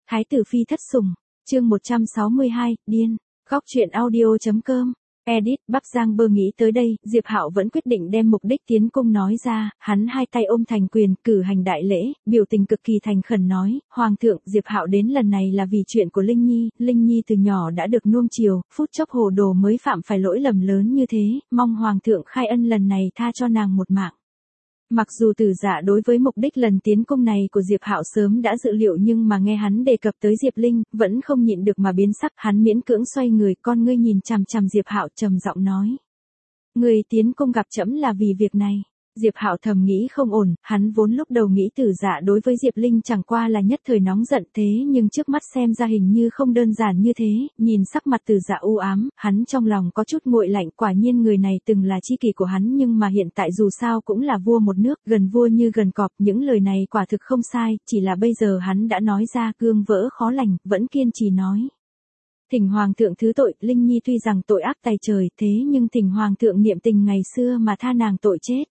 Thái tử phi thất sủng, chương 162, điên, góc truyện audio.com, edit, Bắp Giang Bơ nghĩ tới đây, Diệp Hạo vẫn quyết định đem mục đích tiến cung nói ra, hắn hai tay ôm thành quyền, cử hành đại lễ, biểu tình cực kỳ thành khẩn nói, Hoàng thượng, Diệp Hạo đến lần này là vì chuyện của Linh Nhi từ nhỏ đã được nuông chiều, phút chốc hồ đồ mới phạm phải lỗi lầm lớn như thế, mong Hoàng thượng khai ân lần này tha cho nàng một mạng. Mặc dù Tử Dạ đối với mục đích lần tiến cung này của Diệp Hạo sớm đã dự liệu nhưng mà nghe hắn đề cập tới Diệp Linh, vẫn không nhịn được mà biến sắc, hắn miễn cưỡng xoay người, con ngươi nhìn chằm chằm Diệp Hạo trầm giọng nói: "Ngươi tiến cung gặp trẫm là vì việc này." Diệp Hạo thầm nghĩ không ổn, hắn vốn lúc đầu nghĩ Tử Dạ đối với Diệp Linh chẳng qua là nhất thời nóng giận thế nhưng trước mắt xem ra hình như không đơn giản như thế, nhìn sắc mặt Tử Dạ u ám, hắn trong lòng có chút nguội lạnh, quả nhiên người này từng là tri kỷ của hắn nhưng mà hiện tại dù sao cũng là vua một nước, gần vua như gần cọp, những lời này quả thực không sai, chỉ là bây giờ hắn đã nói ra gương vỡ khó lành, vẫn kiên trì nói: "Thỉnh Hoàng thượng thứ tội, Linh Nhi tuy rằng tội ác tày trời, thế nhưng thỉnh Hoàng thượng niệm tình ngày xưa mà tha nàng tội chết."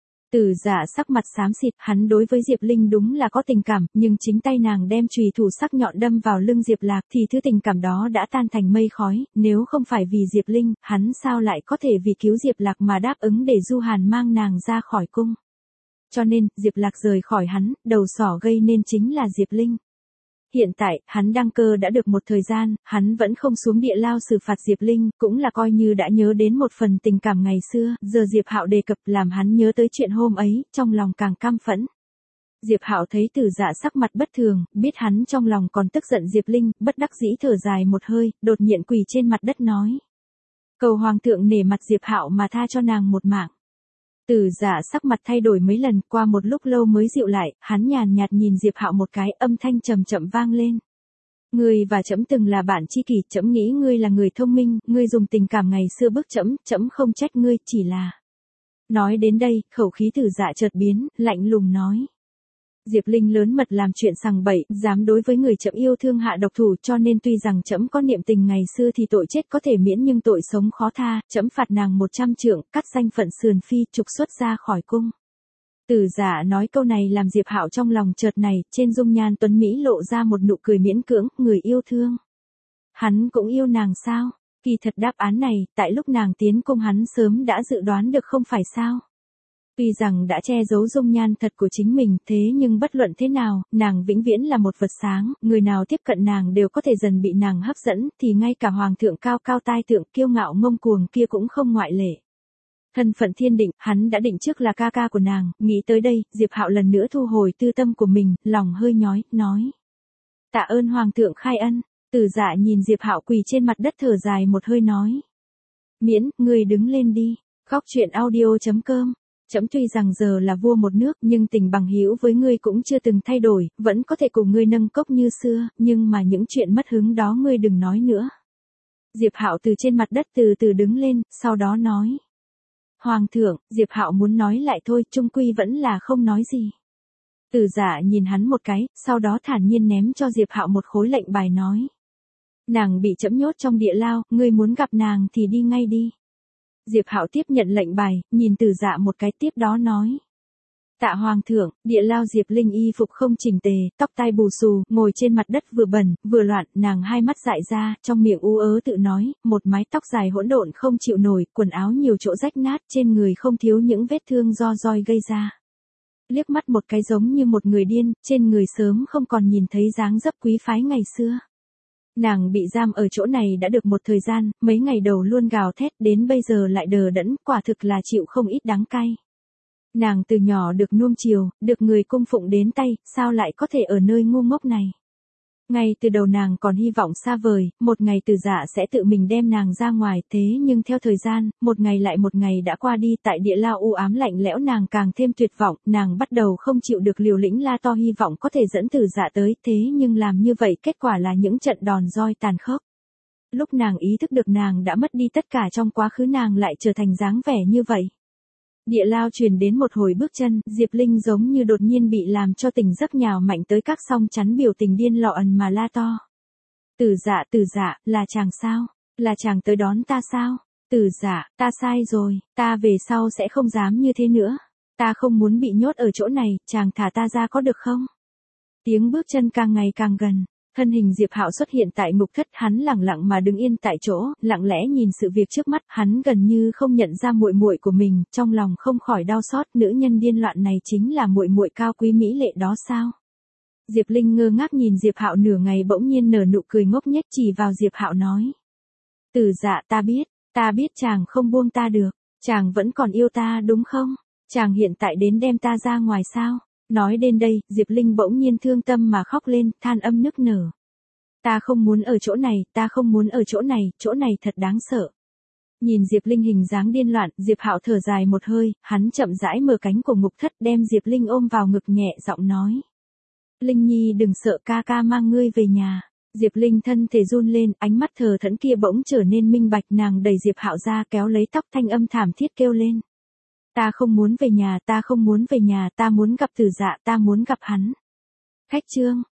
Tử Dạ sắc mặt xám xịt, hắn đối với Diệp Linh đúng là có tình cảm, nhưng chính tay nàng đem chùy thủ sắc nhọn đâm vào lưng Diệp Lạc thì thứ tình cảm đó đã tan thành mây khói, nếu không phải vì Diệp Linh, hắn sao lại có thể vì cứu Diệp Lạc mà đáp ứng để Du Hàn mang nàng ra khỏi cung. Cho nên, Diệp Lạc rời khỏi hắn, đầu sỏ gây nên chính là Diệp Linh. Hiện tại, hắn đăng cơ đã được một thời gian, hắn vẫn không xuống địa lao xử phạt Diệp Linh, cũng là coi như đã nhớ đến một phần tình cảm ngày xưa, giờ Diệp Hạo đề cập làm hắn nhớ tới chuyện hôm ấy, trong lòng càng căm phẫn. Diệp Hạo thấy Tử Dạ sắc mặt bất thường, biết hắn trong lòng còn tức giận Diệp Linh, bất đắc dĩ thở dài một hơi, đột nhiên quỳ trên mặt đất nói: "Cầu Hoàng thượng nể mặt Diệp Hạo mà tha cho nàng một mạng." Tử Dạ sắc mặt thay đổi mấy lần, qua một lúc lâu mới dịu lại, hắn nhàn nhạt nhìn Diệp Hạo một cái, âm thanh trầm chậm vang lên: "Ngươi và trẫm từng là bạn tri kỷ, trẫm nghĩ ngươi là người thông minh, ngươi dùng tình cảm ngày xưa bức trẫm, trẫm không trách ngươi, chỉ là..." Nói đến đây, khẩu khí Tử Dạ chợt biến, lạnh lùng nói: "Diệp Linh lớn mật làm chuyện sằng bậy, dám đối với người trẫm yêu thương hạ độc thủ, cho nên tuy rằng trẫm có niệm tình ngày xưa thì tội chết có thể miễn nhưng tội sống khó tha, trẫm phạt nàng 100 trượng, cắt danh phận sườn phi, trục xuất ra khỏi cung." Tử Dạ nói câu này làm Diệp Hạo trong lòng chợt này, trên dung nhan tuấn mỹ lộ ra một nụ cười miễn cưỡng, người yêu thương. Hắn cũng yêu nàng sao? Kỳ thật đáp án này, tại lúc nàng tiến cung hắn sớm đã dự đoán được không phải sao? Tuy rằng đã che giấu dung nhan thật của chính mình, thế nhưng bất luận thế nào, nàng vĩnh viễn là một vật sáng, người nào tiếp cận nàng đều có thể dần bị nàng hấp dẫn, thì ngay cả Hoàng thượng cao cao tai thượng kiêu ngạo ngông cuồng kia cũng không ngoại lệ. Thân phận thiên định, hắn đã định trước là ca ca của nàng, nghĩ tới đây, Diệp Hạo lần nữa thu hồi tư tâm của mình, lòng hơi nhói, nói: "Tạ ơn Hoàng thượng khai ân." Tử Dạ nhìn Diệp Hạo quỳ trên mặt đất thở dài một hơi nói: "Miễn, ngươi đứng lên đi." Góc truyện audio.com, trẫm tuy rằng giờ là vua một nước nhưng tình bằng hữu với ngươi cũng chưa từng thay đổi, vẫn có thể cùng ngươi nâng cốc như xưa, nhưng mà những chuyện mất hứng đó ngươi đừng nói nữa. Diệp Hạo từ trên mặt đất từ từ đứng lên, sau đó nói: "Hoàng thượng." Diệp Hạo muốn nói lại thôi, chung quy vẫn là không nói gì. Tử Dạ nhìn hắn một cái, sau đó thản nhiên ném cho Diệp Hạo một khối lệnh bài nói: "Nàng bị trẫm nhốt trong địa lao, ngươi muốn gặp nàng thì đi ngay đi." Diệp Hạo tiếp nhận lệnh bài, nhìn Tử Dạ một cái tiếp đó nói: "Tạ Hoàng thượng." Địa lao Diệp Linh y phục không chỉnh tề, tóc tai bù xù, ngồi trên mặt đất vừa bẩn, vừa loạn, nàng hai mắt dại ra, trong miệng ú ớ tự nói, một mái tóc dài hỗn độn không chịu nổi, quần áo nhiều chỗ rách nát, trên người không thiếu những vết thương do roi gây ra. Liếc mắt một cái giống như một người điên, trên người sớm không còn nhìn thấy dáng dấp quý phái ngày xưa. Nàng bị giam ở chỗ này đã được một thời gian, mấy ngày đầu luôn gào thét, đến bây giờ lại đờ đẫn, quả thực là chịu không ít đắng cay. Nàng từ nhỏ được nuông chiều, được người cung phụng đến tay, sao lại có thể ở nơi ngu ngốc này. Ngay từ đầu nàng còn hy vọng xa vời, một ngày Tử Dạ sẽ tự mình đem nàng ra ngoài, thế nhưng theo thời gian, một ngày lại một ngày đã qua đi, tại địa lao u ám lạnh lẽo nàng càng thêm tuyệt vọng, nàng bắt đầu không chịu được liều lĩnh la to hy vọng có thể dẫn Tử Dạ tới, thế nhưng làm như vậy kết quả là những trận đòn roi tàn khốc. Lúc nàng ý thức được nàng đã mất đi tất cả trong quá khứ nàng lại trở thành dáng vẻ như vậy. Địa lao truyền đến một hồi bước chân, Diệp Linh giống như đột nhiên bị làm cho tỉnh giấc nhào mạnh tới các song chắn biểu tình điên lọ ẩn mà la to: Tử Dạ, là chàng sao? Là chàng tới đón ta sao? Tử Dạ, ta sai rồi, ta về sau sẽ không dám như thế nữa. Ta không muốn bị nhốt ở chỗ này, chàng thả ta ra có được không? Tiếng bước chân càng ngày càng gần. Thân hình Diệp Hạo xuất hiện tại ngục thất, hắn lẳng lặng mà đứng yên tại chỗ, lặng lẽ nhìn sự việc trước mắt, hắn gần như không nhận ra muội muội của mình, trong lòng không khỏi đau xót, nữ nhân điên loạn này chính là muội muội cao quý mỹ lệ đó sao? Diệp Linh ngơ ngác nhìn Diệp Hạo nửa ngày, bỗng nhiên nở nụ cười ngốc nghếch chỉ vào Diệp Hạo nói: "Tử Dạ, ta biết chàng không buông ta được, chàng vẫn còn yêu ta đúng không? Chàng hiện tại đến đem ta ra ngoài sao?" Nói đến đây, Diệp Linh bỗng nhiên thương tâm mà khóc lên, than âm nức nở. "Ta không muốn ở chỗ này, ta không muốn ở chỗ này thật đáng sợ." Nhìn Diệp Linh hình dáng điên loạn, Diệp Hạo thở dài một hơi, hắn chậm rãi mở cánh của ngục thất, đem Diệp Linh ôm vào ngực, nhẹ giọng nói: "Linh Nhi đừng sợ, ca ca mang ngươi về nhà." Diệp Linh thân thể run lên, ánh mắt thờ thẫn kia bỗng trở nên minh bạch, nàng đẩy Diệp Hạo ra, kéo lấy tóc, thanh âm thảm thiết kêu lên: "Ta không muốn về nhà, ta không muốn về nhà, ta muốn gặp Tử Dạ, ta muốn gặp hắn." Khách chương